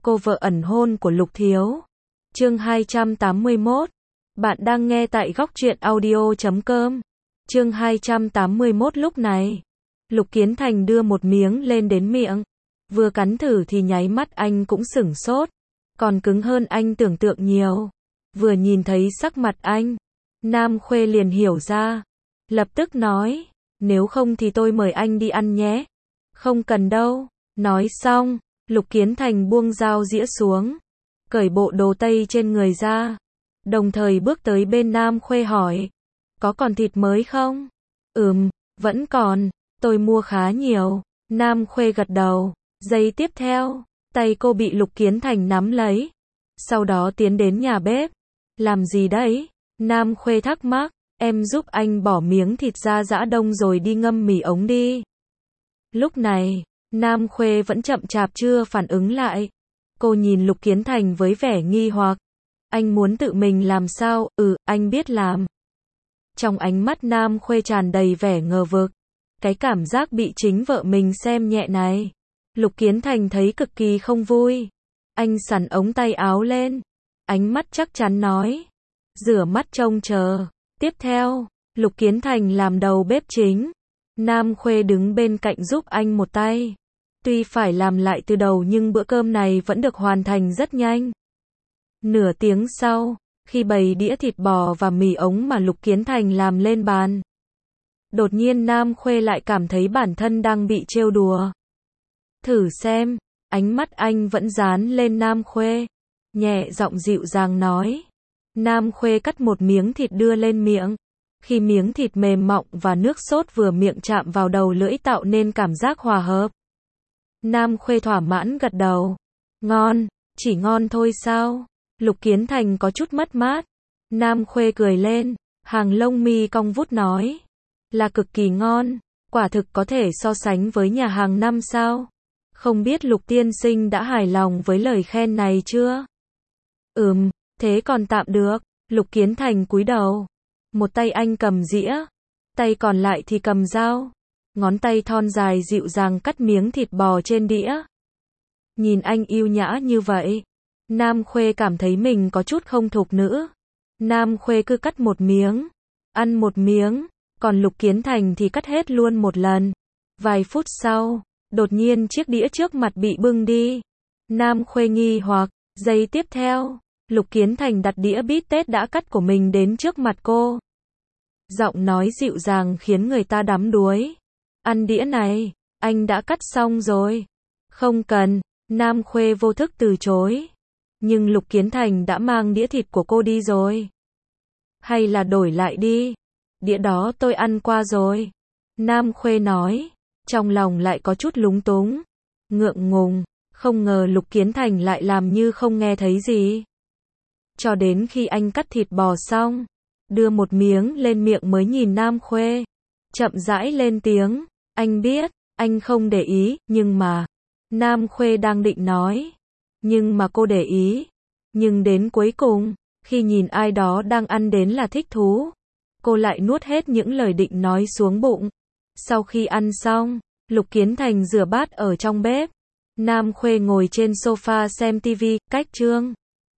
cô vợ ẩn hôn của Lục Thiếu. Chương 281. Bạn đang nghe tại góc truyện audio.com. Chương 281. Lúc này, Lục Kiến Thành đưa một miếng lên đến miệng. Vừa cắn thử thì nháy mắt anh cũng sửng sốt. Còn cứng hơn anh tưởng tượng nhiều. Vừa nhìn thấy sắc mặt anh, Nam Khuê liền hiểu ra. Lập tức nói, nếu không thì tôi mời anh đi ăn nhé. Không cần đâu. Nói xong, Lục Kiến Thành buông dao dĩa xuống, cởi bộ đồ tây trên người ra, đồng thời bước tới bên Nam Khuê hỏi, có còn thịt mới không? Vẫn còn, tôi mua khá nhiều. Nam Khuê gật đầu. Giây tiếp theo, tay cô bị Lục Kiến Thành nắm lấy, sau đó tiến đến nhà bếp. Làm gì đấy? Nam Khuê thắc mắc. Em giúp anh bỏ miếng thịt ra giã đông rồi đi ngâm mì ống đi. Lúc này, Nam Khuê vẫn chậm chạp chưa phản ứng lại. Cô nhìn Lục Kiến Thành với vẻ nghi hoặc. Anh muốn tự mình làm sao? Anh biết làm. Trong ánh mắt Nam Khuê tràn đầy vẻ ngờ vực. Cái cảm giác bị chính vợ mình xem nhẹ này, Lục Kiến Thành thấy cực kỳ không vui. Anh xắn ống tay áo lên, ánh mắt chắc chắn nói, rửa mắt trông chờ. Tiếp theo, Lục Kiến Thành làm đầu bếp chính. Nam Khuê đứng bên cạnh giúp anh một tay. Tuy phải làm lại từ đầu nhưng bữa cơm này vẫn được hoàn thành rất nhanh. Nửa tiếng sau, khi bày đĩa thịt bò và mì ống mà Lục Kiến Thành làm lên bàn, đột nhiên Nam Khuê lại cảm thấy bản thân đang bị trêu đùa. Thử xem, ánh mắt anh vẫn dán lên Nam Khuê, nhẹ giọng dịu dàng nói. Nam Khuê cắt một miếng thịt đưa lên miệng. Khi miếng thịt mềm mọng và nước sốt vừa miệng chạm vào đầu lưỡi tạo nên cảm giác hòa hợp. Nam Khuê thỏa mãn gật đầu. Ngon, chỉ ngon thôi sao? Lục Kiến Thành có chút mất mát. Nam Khuê cười lên, hàng lông mi cong vút nói, là cực kỳ ngon, quả thực có thể so sánh với nhà hàng năm sao? Không biết Lục tiên sinh đã hài lòng với lời khen này chưa? Thế còn tạm được. Lục Kiến Thành cúi đầu. Một tay anh cầm dĩa, tay còn lại thì cầm dao. Ngón tay thon dài dịu dàng cắt miếng thịt bò trên đĩa. Nhìn anh yêu nhã như vậy, Nam Khuê cảm thấy mình có chút không thục nữa. Nam Khuê cứ cắt một miếng, ăn một miếng, còn Lục Kiến Thành thì cắt hết luôn một lần. Vài phút sau, đột nhiên chiếc đĩa trước mặt bị bưng đi. Nam Khuê nghi hoặc, giây tiếp theo, Lục Kiến Thành đặt đĩa bít tết đã cắt của mình đến trước mặt cô. Giọng nói dịu dàng khiến người ta đắm đuối. Ăn đĩa này, anh đã cắt xong rồi. Không cần, Nam Khuê vô thức từ chối. Nhưng Lục Kiến Thành đã mang đĩa thịt của cô đi rồi. Hay là đổi lại đi, đĩa đó tôi ăn qua rồi. Nam Khuê nói, trong lòng lại có chút lúng túng, ngượng ngùng, không ngờ Lục Kiến Thành lại làm như không nghe thấy gì. Cho đến khi anh cắt thịt bò xong, đưa một miếng lên miệng mới nhìn Nam Khuê, chậm rãi lên tiếng, anh biết, anh không để ý, nhưng mà, Nam Khuê đang định nói, nhưng mà cô để ý, nhưng đến cuối cùng, khi nhìn ai đó đang ăn đến là thích thú, cô lại nuốt hết những lời định nói xuống bụng. Sau khi ăn xong, Lục Kiến Thành rửa bát ở trong bếp, Nam Khuê ngồi trên sofa xem TV, cách chương.